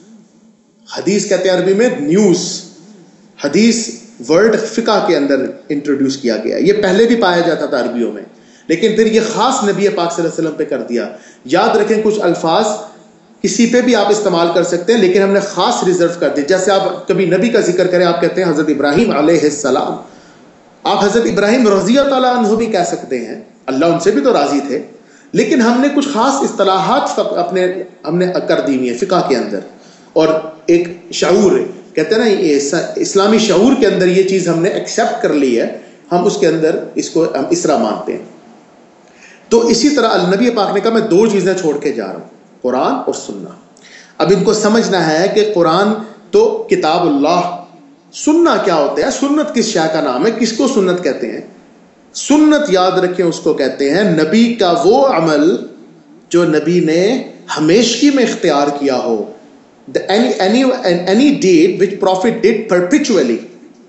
حدیث کہتے ہیں عربی میں نیوز. حدیث ورڈ فقہ کے اندر انٹروڈیوس کیا گیا, یہ پہلے بھی پایا جاتا تھا عربیوں میں, لیکن پھر یہ خاص نبی پاک صلی اللہ علیہ وسلم پہ کر دیا. یاد رکھیں کچھ الفاظ کسی پہ بھی آپ استعمال کر سکتے ہیں, لیکن ہم نے خاص ریزرو کر دی. جیسے آپ کبھی نبی کا ذکر کریں, آپ کہتے ہیں حضرت ابراہیم علیہ السلام, آپ حضرت ابراہیم رضی اللہ تعالیٰ عنہ بھی کہہ سکتے ہیں, اللہ ان سے بھی تو راضی تھے, لیکن ہم نے کچھ خاص اصطلاحات اپنے ہم نے کر دی ہوئی ہیں فقہ کے اندر. اور ایک شعور کہتے ہیں نا, اسلامی شعور کے اندر یہ چیز ہم نے ایکسیپٹ کر لی ہے, ہم اس کے اندر اس کو ہم اس طرح مانتے ہیں. تو اسی طرح نبی پاک نے کہا میں دو چیزیں چھوڑ کے جا رہا ہوں, قرآن اور سنہ. اب ان کو سمجھنا ہے کہ قرآن تو کتاب اللہ, سنہ کیا ہوتا ہے, سنت کس شے کا نام ہے, کس کو سنت کہتے ہیں. سنت یاد رکھیں اس کو کہتے ہیں نبی کا وہ عمل جو نبی نے ہمیشگی میں اختیار کیا ہو. any any any deed which prophet did perpetually.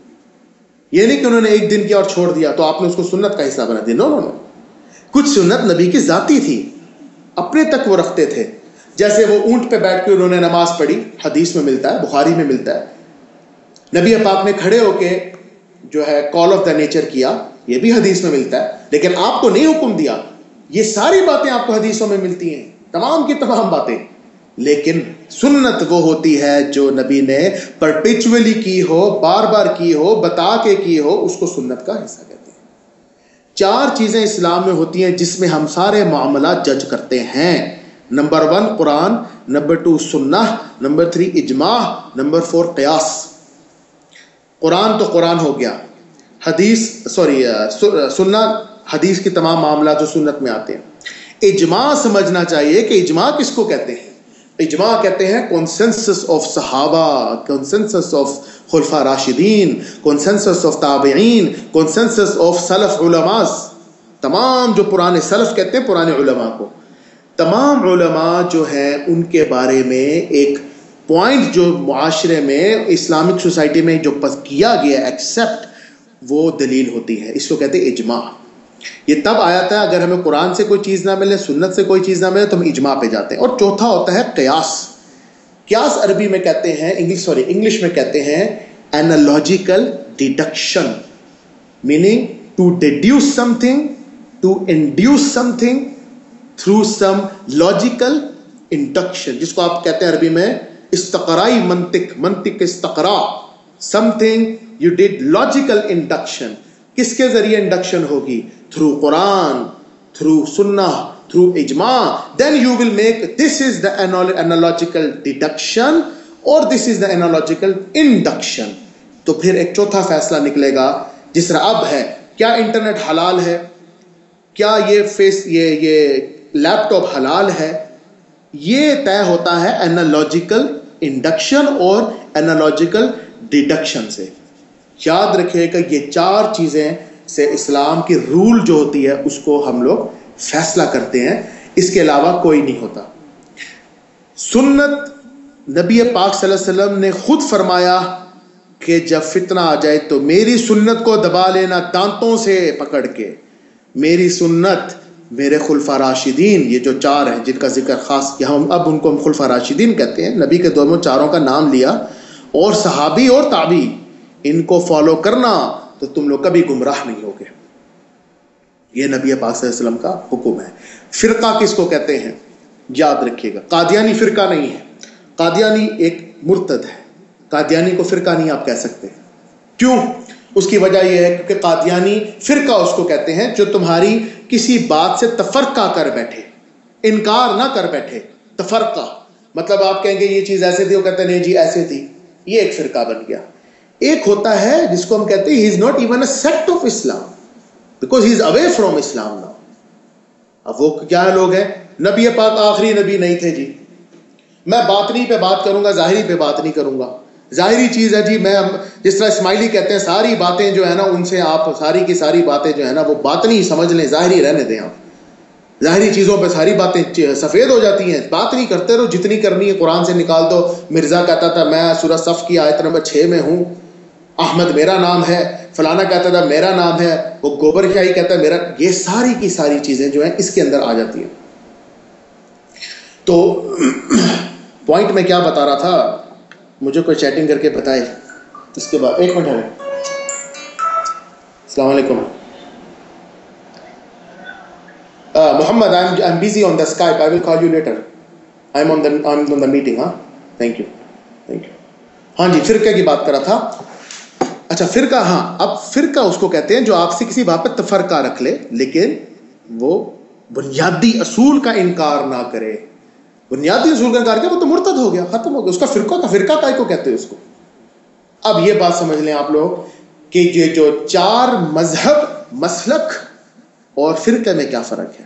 یہ نہیں کہ انہوں نے ایک دن کیا اور چھوڑ دیا تو آپ نے اس کو سنت کا حصہ بنا دیا. نو نو نو, کچھ سنت نبی کی ذاتی تھی, اپنے تک وہ رکھتے تھے. جیسے وہ اونٹ پہ بیٹھ کے انہوں نے نماز پڑھی, حدیث میں ملتا ہے, بخاری میں ملتا ہے. نبی پاک نے کھڑے ہو کے جو ہے کال آف دا نیچر کیا, یہ بھی حدیث میں ملتا ہے, لیکن آپ کو نہیں حکم دیا. یہ ساری باتیں آپ کو حدیثوں میں ملتی ہیں, تمام کی تمام باتیں. لیکن سنت وہ ہوتی ہے جو نبی نے پرپیچولی کی ہو, بار بار کی ہو, بتا کے کی ہو, اس کو سنت کا حصہ کہتے ہیں. چار چیزیں اسلام میں ہوتی ہیں جس میں ہم سارے معاملات جج کرتے ہیں. نمبر ون قرآن, نمبر ٹو سنہ, نمبر تھری اجماع, نمبر فور قیاس. قرآن تو قرآن ہو گیا, حدیث سوری سنہ حدیث کی تمام معاملات جو سنت میں آتے ہیں. اجماع سمجھنا چاہیے کہ اجماع کس کو کہتے ہیں. اجماع کہتے ہیں کنسنسس آف صحابہ, کنسنسس آف خلفاء راشدین, کنسنسس آف تابعین, کنسنسس آف سلف علماء. تمام جو پرانے سلف کہتے ہیں پرانے علماء کو, تمام علماء جو ہیں ان کے بارے میں ایک پوائنٹ جو معاشرے میں اسلامک سوسائٹی میں جو کیا گیا ایکسیپٹ, وہ دلیل ہوتی ہے. اس کو کہتے ہیں اجماع. یہ تب آیا تھا اگر ہمیں قرآن سے کوئی چیز نہ ملے, سنت سے کوئی چیز نہ ملے تو ہم اجماع پہ جاتے ہیں. اور چوتھا ہوتا ہے قیاس. قیاس عربی میں کہتے ہیں, انگلش سوری انگلش میں کہتے ہیں analogical deduction, meaning to deduce something, to induce something through some logical induction, جس کو آپ کہتے ہیں عربی میں استقرائی منطق, منطق استقرا. Something you did logical induction. کس کے ذریعے انڈکشن ہوگی؟ تھرو قرآن, تھرو سنہ, تھرو اجماع. Then you will make this is the analogical deduction or this is the انالوجیکل induction. تو پھر ایک چوتھا فیصلہ نکلے گا جس طرح اب ہے, کیا انٹرنیٹ حلال ہے, کیا یہ فیس یہ یہ لیپ ٹاپ حلال ہے. یہ طے ہوتا ہے انالوجیکل انڈکشن اور انالوجیکل ڈیڈکشن سے. یاد رکھیے کہ یہ چار چیزیں سے اسلام کی رول جو ہوتی ہے اس کو ہم لوگ فیصلہ کرتے ہیں, اس کے علاوہ کوئی نہیں ہوتا. سنت نبی پاک صلی اللہ علیہ وسلم نے خود فرمایا کہ جب فتنہ آ جائے تو میری سنت کو دبا لینا دانتوں سے پکڑ کے. میری سنت, میرے خلفاء راشدین, یہ جو چار ہیں جن کا ذکر خاص یہاں, اب ان کو ہم خلفاء راشدین کہتے ہیں, نبی کے دونوں چاروں کا نام لیا اور صحابی اور تابعی ان کو فالو کرنا تو تم لوگ کبھی گمراہ نہیں ہوگے. یہ نبی پاک صلی اللہ علیہ وسلم کا حکم ہے. فرقہ کس کو کہتے ہیں یاد رکھیے گا. قادیانی فرقہ نہیں ہے. قادیانی ایک مرتد ہے. قادیانی کو فرقہ نہیں آپ کہہ سکتے. کیوں؟ اس کی وجہ یہ ہے کہ قادیانی فرقہ اس کو کہتے ہیں جو تمہاری کسی بات سے تفرقہ کر بیٹھے, انکار نہ کر بیٹھے. تفرقہ مطلب آپ کہیں گے یہ چیز ایسے تھی, وہ کہتے ہیں نہیں جی ایسے تھی. یہ ایک فرقہ بن گیا. ایک ہوتا ہے جس کو ہم کہتے ہیں he is not even a sect of Islam because he is away from Islam now. اب وہ کیا لوگ ہیں؟ نبی پاک آخری نبی نہیں تھے جی. میں باطنی پہ بات کروں گا, ظاہری پہ بات نہیں کروں گا. ظاہری چیز ہے جی, میں جس طرح اسماعیلی کہتے ہیں ساری باتیں جو ہے نا ان سے آپ ساری کی ساری باتیں جو ہے نا وہ باطنی سمجھ لیں, ظاہری رہنے دیں. آپ ظاہری چیزوں پہ ساری باتیں سفید ہو جاتی ہیں. بات نہیں کرتے رہو جتنی کرنی ہے, قرآن سے نکال دو. مرزا کہتا تھا میں سورہ صف کی آیت نمبر چھ میں ہوں, احمد میرا نام ہے, فلانا کہتا تھا میرا نام ہے, وہ گوبر شاہی کہتا ہے میرا. یہ ساری کی ساری چیزیں جو ہیں اس کے اندر آ جاتی ہیں. تو پوائنٹ میں کیا بتا رہا تھا, مجھے کوئی چیٹنگ کر کے بتائے. اس کے بعد ایک منٹ ہے. السلام علیکم محمد, I am I am busy on the Skype. I will call you later. I am on the I am on the meeting. ہاں thank you thank you. ہاں جی, فرقے کی بات کر رہا تھا. اچھا فرقہ, ہاں اب فرقہ اس کو کہتے ہیں جو آپ سے کسی بات پہ تفرقہ رکھ لے لیکن وہ بنیادی اصول کا انکار نہ کرے. بنیادی اصول کا انکار کرے وہ تو مرتد ہو گیا, ختم ہو گیا. اس کا فرقہ کا فرقہ کا کو کہتے ہیں اس کو. اب یہ بات سمجھ لیں آپ لوگ کہ یہ جو چار مذہب, مسلک اور فرقے میں کیا فرق ہے.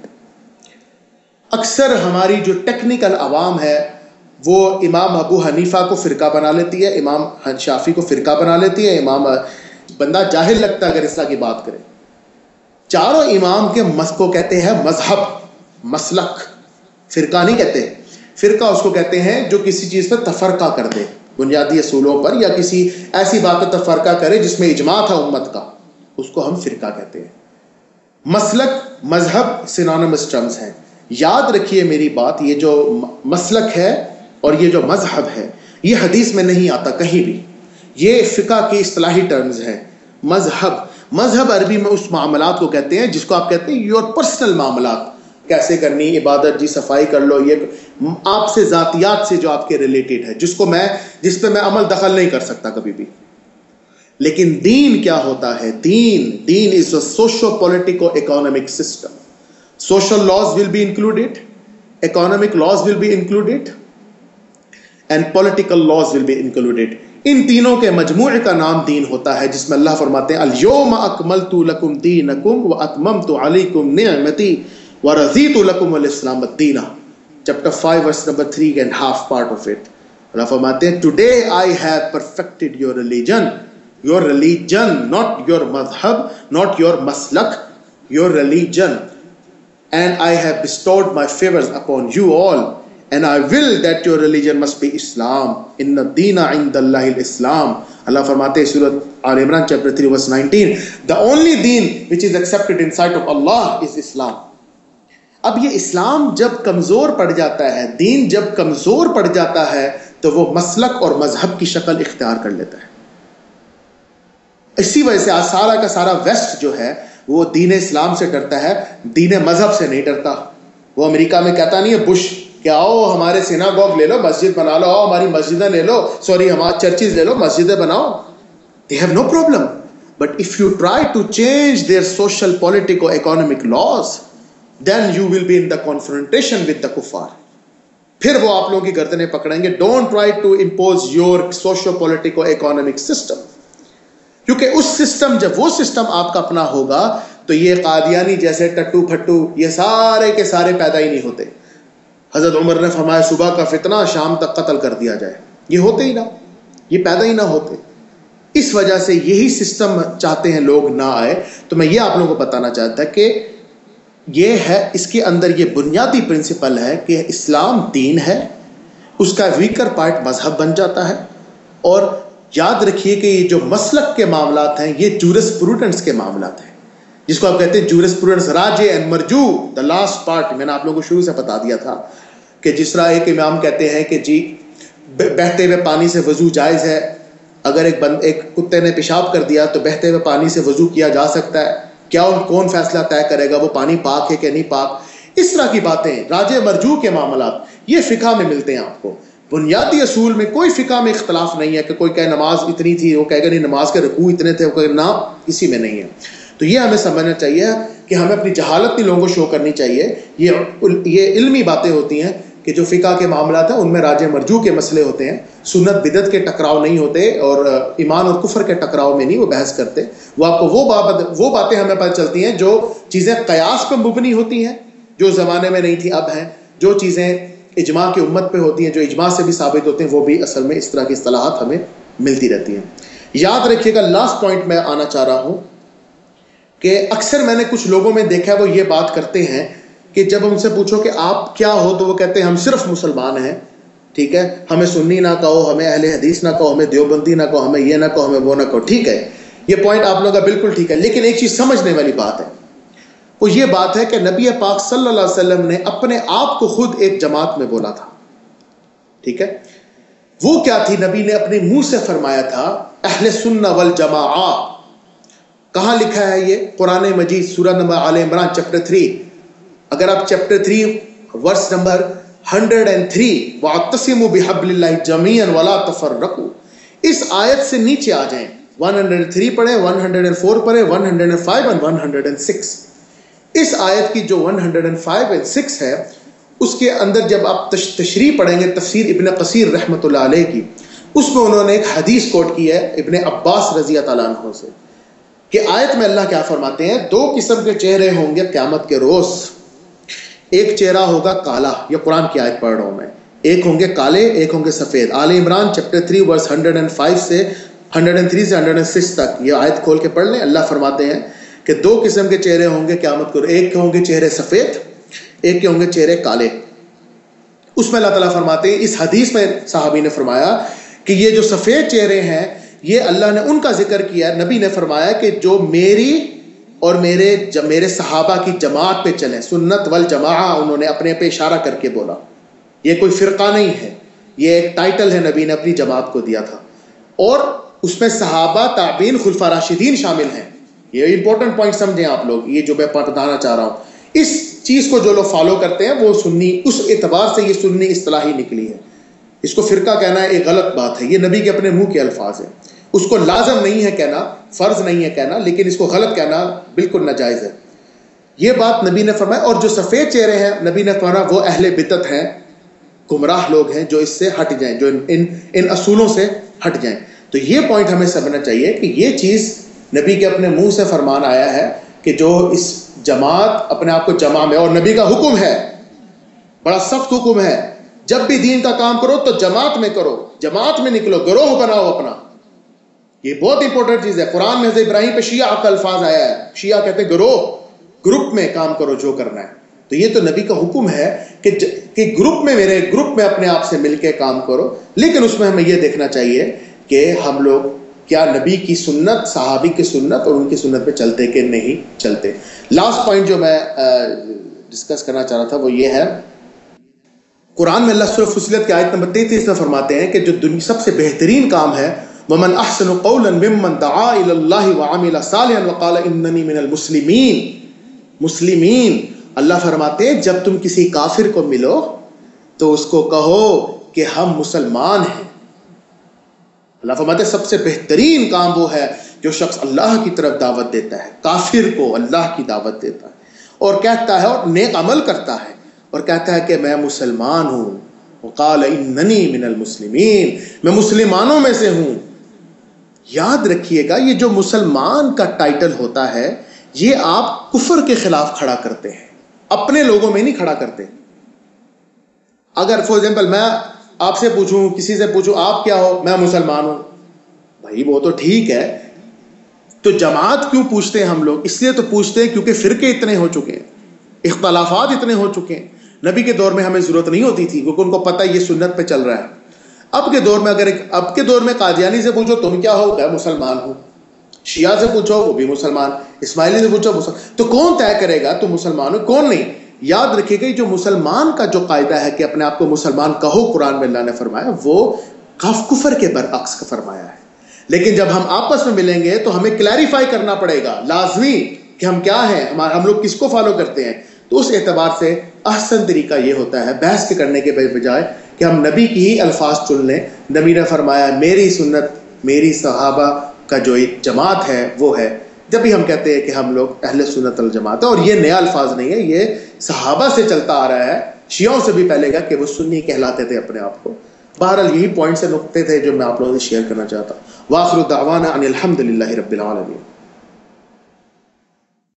اکثر ہماری جو ٹیکنیکل عوام ہے وہ امام ابو حنیفہ کو فرقہ بنا لیتی ہے, امام شافعی کو فرقہ بنا لیتی ہے. امام بندہ جاہل لگتا ہے اگر اس طرح کی بات کرے. چاروں امام کے مس کو کہتے ہیں مذہب, مسلک. فرقہ نہیں کہتے. فرقہ اس کو کہتے ہیں جو کسی چیز پر تفرقہ کر دے بنیادی اصولوں پر, یا کسی ایسی بات پر تفرقہ کرے جس میں اجماع تھا امت کا, اس کو ہم فرقہ کہتے ہیں. مسلک, مذہب سینونیمس ٹرمز ہیں. یاد رکھیے میری بات, یہ جو مسلک ہے اور یہ جو مذہب ہے یہ حدیث میں نہیں آتا کہیں بھی. یہ فقہ کی اصطلاحی ٹرمز ہیں. مذہب, مذہب عربی میں اس معاملات کو کہتے ہیں جس کو آپ کہتے ہیں یور پرسنل معاملات. کیسے کرنی عبادت جی, صفائی کر لو, یہ آپ سے ذاتیات سے جو آپ کے ریلیٹڈ ہے, جس کو میں جس پہ میں عمل دخل نہیں کر سکتا کبھی بھی. لیکن دین کیا ہوتا ہے؟ دین دین is a socio politico economic system. Social laws will be included, economic laws will be included, and political laws will be included. ان تینوں کے مجموعے کا نام دین ہوتا ہے, جس میں اللہ فرماتے ہیں اليوم اکملت لکم دینکم واتممت علیکم نعمتی ورضیت لکم الاسلام دینا. Chapter five verse number three and half part of it. اللہ فرماتے ہیں today I have perfected your religion, your religion, not your madhab, not your maslak, your religion. And I have bestowed my favors upon you all, and I will that your religion must be Islam. Inna deena inda Allahi al-Islam. Allah فرماتے ہیں سورۃ آل Imran chapter three verse nineteen, the only deen which is accepted in sight of Allah is Islam. اب یہ اسلام جب کمزور پڑ جاتا ہے, دین جب کمزور پڑ جاتا ہے, تو وہ مسلک اور مذہب کی شکل اختیار کر لیتا ہے. اسی وجہ سے آج سارا کا سارا ویسٹ جو ہے وہ دین اسلام سے ڈرتا ہے, دین مذہب سے نہیں ڈرتا. وہ امریکہ میں کہتا نہیں ہے بش کہ آؤ ہمارے سیناگوگ لے لو, مسجد بنا لو, آؤ ہماری مسجدیں لے لو, سوری ہمارے چرچز لے لو, مسجدیں بناؤ. They have no problem. But if you try to change their social, political, economic laws, then you will be in the confrontation with the kuffar. پھر وہ آپ لوگوں کی گردنیں پکڑیں گے. Don't try to impose your socio political economic system. کیونکہ اس system, جب وہ system آپ کا اپنا ہوگا تو یہ قادیانی جیسے ٹٹو پھٹو یہ سارے کے سارے پیدا ہی نہیں ہوتے. حضرت عمر نے فرمایا صبح کا فتنہ شام تک قتل کر دیا جائے, یہ ہوتے ہی نہ, یہ پیدا ہی نہ ہوتے. اس وجہ سے یہی سسٹم چاہتے ہیں لوگ نہ آئے. تو میں یہ آپ لوگوں کو بتانا چاہتا کہ یہ ہے, اس کے اندر یہ بنیادی پرنسپل ہے کہ اسلام دین ہے, اس کا ویکر پارٹ مذہب بن جاتا ہے. اور یاد رکھیے کہ یہ جو مسلک کے معاملات ہیں یہ جورس پروڈنس کے معاملات ہیں, جس کو آپ کہتے ہیں جورس پروڈنس راجے اینڈ مرجو. دا لاسٹ پارٹ میں نے آپ لوگوں کو شروع سے بتا دیا تھا کہ جس طرح ایک امام کہتے ہیں کہ جی بہتے ہوئے پانی سے وضو جائز ہے، اگر ایک بند ایک کتے نے پیشاب کر دیا تو بہتے ہوئے پانی سے وضو کیا جا سکتا ہے، کیا کون فیصلہ طے کرے گا وہ پانی پاک ہے کہ نہیں پاک؟ اس طرح کی باتیں، راجع مرجوع کے معاملات یہ فقہ میں ملتے ہیں آپ کو۔ بنیادی اصول میں کوئی فقہ میں اختلاف نہیں ہے کہ کوئی کہے نماز اتنی تھی، وہ کہے گا نہیں نماز کے رکوع اتنے تھے، وہ کہے نہ، اسی میں نہیں ہے۔ تو یہ ہمیں سمجھنا چاہیے کہ ہمیں اپنی جہالت نہیں لوگوں کو شو کرنی چاہیے، یہ یہ علمی باتیں ہوتی ہیں کہ جو فقہ کے معاملات ہیں ان میں راجع مرجوع کے مسئلے ہوتے ہیں، سنت بدعت کے ٹکراؤ نہیں ہوتے، اور ایمان اور کفر کے ٹکراؤ میں نہیں وہ بحث کرتے۔ وہ آپ کو وہ بات وہ باتیں ہمیں پتہ چلتی ہیں جو چیزیں قیاس پہ مبنی ہوتی ہیں، جو زمانے میں نہیں تھی اب ہیں، جو چیزیں اجماع کی امت پہ ہوتی ہیں، جو اجماع سے بھی ثابت ہوتے ہیں، وہ بھی اصل میں اس طرح کی اصطلاحات ہمیں ملتی رہتی ہیں۔ یاد رکھیے گا، لاسٹ پوائنٹ میں آنا چاہ رہا ہوں کہ اکثر میں نے کچھ لوگوں میں دیکھا ہے وہ یہ بات کرتے ہیں کہ جب ان سے پوچھو کہ آپ کیا ہو تو وہ کہتے ہیں ہم صرف مسلمان ہیں، ٹھیک ہے، ہمیں سنی نہ کہو، ہمیں اہل حدیث نہ کہو، ہمیں دیوبندی نہ کہو، ہمیں یہ نہ کہو، ہمیں وہ نہ کہو۔ ٹھیک ہے، یہ پوائنٹ آپ لوگوں کا بالکل ٹھیک ہے، لیکن ایک چیز سمجھنے والی بات ہے، وہ یہ بات ہے کہ نبی پاک صلی اللہ علیہ وسلم نے اپنے آپ کو خود ایک جماعت میں بولا تھا، ٹھیک ہے، وہ کیا تھی؟ نبی نے اپنے منہ سے فرمایا تھا اہل سنہ والجماعہ۔ کہاں لکھا ہے یہ؟ قرآن مجید سورہ نمبر آل عمران چیپٹر تھری، اگر آپ چیپٹر تھری ورس نمبر ایک سو تین وَاعْتَصِمُوا بِحَبْلِ اللَّهِ جَمِيعًا وَلَا تَفَرَّقُوا، اس آیت سے نیچے آ جائیں، ایک سو تین پڑھیں، ایک سو چار پڑھیں، ایک سو پانچ اور ایک سو چھ۔ اس آیت کی جو ایک سو پانچ اور چھ ہے، اس کے اندر جب آپ تشریح پڑھیں گے تفسیر ابن قصیر رحمۃ اللہ علیہ کی، اس میں انہوں نے ایک حدیث کوٹ کی ہے ابن عباس رضی اللہ عنہ سے، کہ آیت میں اللہ کیا فرماتے ہیں، دو قسم کے چہرے ہوں گے قیامت کے روز، ایک چہرہ ہوگا کالا، یہ قرآن کی آیت پڑھ رہا ہوں میں، ایک ہوں گے کالے، ایک ہوں گے سفید۔ آل عمران چیپٹر تھری ورس ایک سو پانچ سے ایک سو تین سے ایک سو چھ تک یہ آیت کھول کے پڑھ لیں۔ اللہ فرماتے ہیں کہ دو قسم کے چہرے ہوں گے قیامت کو، ایک کے ہوں گے چہرے سفید، ایک کے ہوں گے چہرے کالے۔ اس میں اللہ تعالیٰ فرماتے ہیں، اس حدیث میں صحابی نے فرمایا کہ یہ جو سفید چہرے ہیں یہ اللہ نے ان کا ذکر کیا، نبی نے فرمایا کہ جو میری اور میرے میرے صحابہ کی جماعت پہ چلیں، سنت والجماعہ انہوں نے اپنے پہ اشارہ کر کے بولا، یہ کوئی فرقہ نہیں ہے، یہ ایک ٹائٹل ہے نبی نے اپنی جماعت کو دیا تھا، اور اس میں صحابہ تابعین خلفاء راشدین شامل ہیں۔ یہ امپورٹنٹ پوائنٹ سمجھیں آپ لوگ، یہ جو میں بتانا چاہ رہا ہوں، اس چیز کو جو لوگ فالو کرتے ہیں وہ سنی، اس اعتبار سے یہ سنی اصطلاحی نکلی ہے۔ اس کو فرقہ کہنا ایک غلط بات ہے، یہ نبی کے اپنے منہ کے الفاظ ہیں، اس کو لازم نہیں ہے کہنا، فرض نہیں ہے کہنا، لیکن اس کو غلط کہنا بالکل ناجائز ہے۔ یہ بات نبی نے فرمایا۔ اور جو سفید چہرے ہیں نبی نے فرمایا وہ اہل بدعت ہیں، گمراہ لوگ ہیں جو اس سے ہٹ جائیں، جو ان ان اصولوں سے ہٹ جائیں۔ تو یہ پوائنٹ ہمیں سمجھنا چاہیے کہ یہ چیز نبی کے اپنے منہ سے فرمان آیا ہے کہ جو اس جماعت اپنے آپ کو جماع میں، اور نبی کا حکم ہے، بڑا سخت حکم ہے، جب بھی دین کا کام کرو تو جماعت میں کرو، جماعت میں نکلو، گروہ بناؤ اپنا۔ یہ بہت امپورٹنٹ چیز ہے۔ قرآن میں حضرت ابراہیم پہ شیعہ کا الفاظ آیا ہے، شیعہ کہتے ہیں گروہ، گروپ میں کام کرو جو کرنا ہے۔ تو یہ تو نبی کا حکم ہے کہ کہ گروپ میں، میرے گروپ میں اپنے آپ سے مل کے کام کرو، لیکن اس میں ہمیں یہ دیکھنا چاہیے کہ ہم لوگ کیا نبی کی سنت، صحابی کی سنت اور ان کی سنت پہ چلتے کہ نہیں چلتے۔ لاسٹ پوائنٹ جو میں ڈسکس کرنا چاہ رہا تھا وہ یہ ہے، قرآن میں اللہ سورہ فصلت کی آیت نمبر تینتیس میں فرماتے ہیں کہ جو دنیا سب سے بہترین کام ہے، وَمَنْ أَحْسَنُ قَوْلًا مِّمَّنْ دَعَا إِلَى اللَّهِ وَعَمِلَ صَالِحًا وَقَالَ إِنَّنِي مِنَ الْمُسْلِمِينَ۔ مسلمین، اللہ فرماتے ہیں جب تم کسی کافر کو ملو تو اس کو کہو کہ ہم مسلمان ہیں۔ اللہ فرماتے ہیں سب سے بہترین کام وہ ہے جو شخص اللہ کی طرف دعوت دیتا ہے، کافر کو اللہ کی دعوت دیتا ہے اور کہتا ہے، اور نیک عمل کرتا ہے اور کہتا ہے کہ میں مسلمان ہوں، وقال اننی من المسلمین، میں مسلمانوں میں سے ہوں۔ یاد رکھیے گا یہ جو مسلمان کا ٹائٹل ہوتا ہے یہ آپ کفر کے خلاف کھڑا کرتے ہیں، اپنے لوگوں میں نہیں کھڑا کرتے۔ اگر فار ایگزامپل میں آپ سے پوچھوں، کسی سے پوچھوں آپ کیا ہو، میں مسلمان ہوں، بھائی وہ تو ٹھیک ہے، تو جماعت کیوں پوچھتے ہیں ہم لوگ؟ اس لیے تو پوچھتے ہیں کیونکہ فرقے اتنے ہو چکے ہیں، اختلافات اتنے ہو چکے ہیں۔ نبی کے دور میں ہمیں ضرورت نہیں ہوتی تھی کیونکہ ان کو پتہ یہ سنت پہ چل رہا ہے۔ اب کے دور میں اگر اب کے دور میں قادیانی سے پوچھو تم کیا ہو، میں مسلمان ہوں، شیعہ سے پوچھو وہ بھی مسلمان، اسماعیلی سے پوچھو مسلمان، تو کون طے کرے گا تم مسلمان ہو کون نہیں؟ یاد رکھیے گا جو مسلمان کا جو قاعدہ ہے کہ اپنے آپ کو مسلمان کہو، قرآن میں اللہ نے فرمایا وہ کفر کے برعکس کا فرمایا ہے. لیکن جب ہم آپس میں ملیں گے تو ہمیں کلیریفائی کرنا پڑے گا لازمی کہ ہم کیا ہیں، ہم لوگ کس کو فالو کرتے ہیں. تو اس اعتبار سے احسن طریقہ یہ ہوتا ہے بحث کے کرنے کے بجائے کہ ہم نبی کی ہی الفاظ چن لیں. نبی نے فرمایا میری سنت میری صحابہ کا جو جماعت ہے وہ ہے. جب بھی ہم کہتے ہیں کہ ہم لوگ اہل سنت الجماعت ہے، اور یہ نیا الفاظ نہیں ہے، یہ صحابہ سے چلتا آ رہا ہے، شیعوں سے بھی پہلے گا کہ وہ سنی کہلاتے تھے اپنے آپ کو. بہرحال یہی پوائنٹ سے نقطے تھے جو میں آپ لوگوں سے شیئر کرنا چاہتا ہوں. وآخر دعوانا ان الحمد للہ رب العالمین.